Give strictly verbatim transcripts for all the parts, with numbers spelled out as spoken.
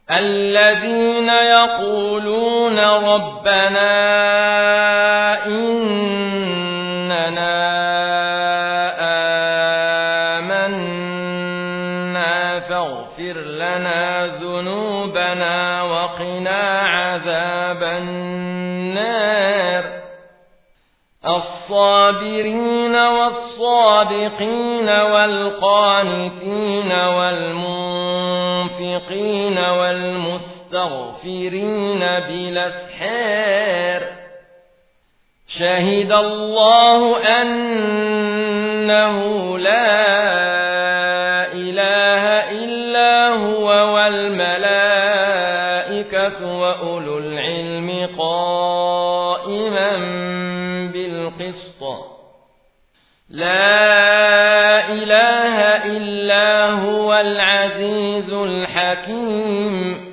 الذين يقولون ربنا إننا آمنا فاغفر لنا ذنوبنا وقنا عذاب النار الصابرين والصادقين والقانتين والمنفقين والمستغفرين بالأسحار شهد الله أنه لا إله إلا هو والملائكة وأولو العلم قائما بالقسط لا إله إلا هو العزيز الحكيم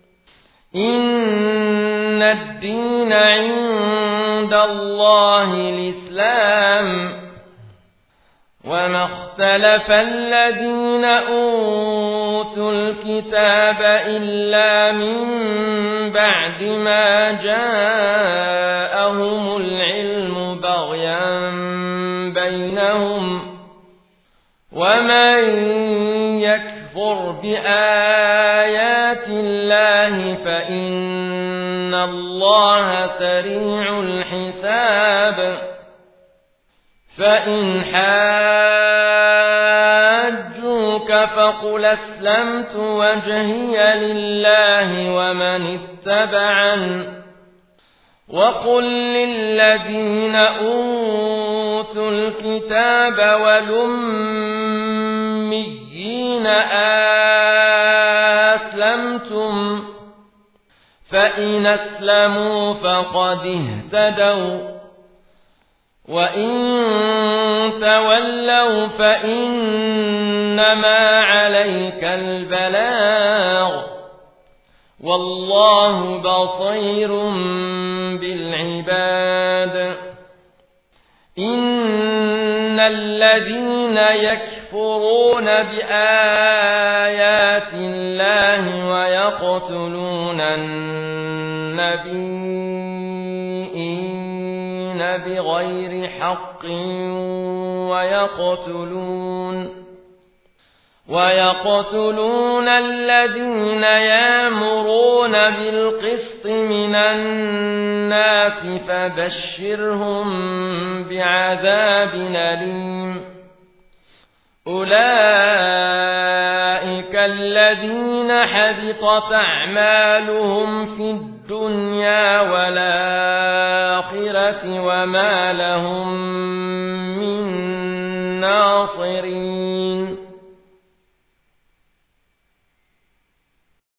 إن الدين عند الله الإسلام وما اختلف الذين أوتوا الكتاب إلا من بعد ما جاءهم العلم بغيا بينهم ومن يكفر بآيات الله فإن الله سريع الحساب فإن حاجوك فقل أسلمت وجهي لله ومن اتبعن وقل للذين أوتوا الكتاب والأميين أسلمتم فإن أسلموا فقد اهتدوا وإن تولوا فإنما عليك البلاغ والله بصير بالعباد إن الذين يكفرون بآيات الله ويقتلون النبيين بغير حق ويقتلون ويقتلون الذين يأمرون بالقسط من الناس فبشرهم بعذاب أليم أولئك الذين حبطت أعمالهم في الدنيا والآخرة وما لهم من ناصرين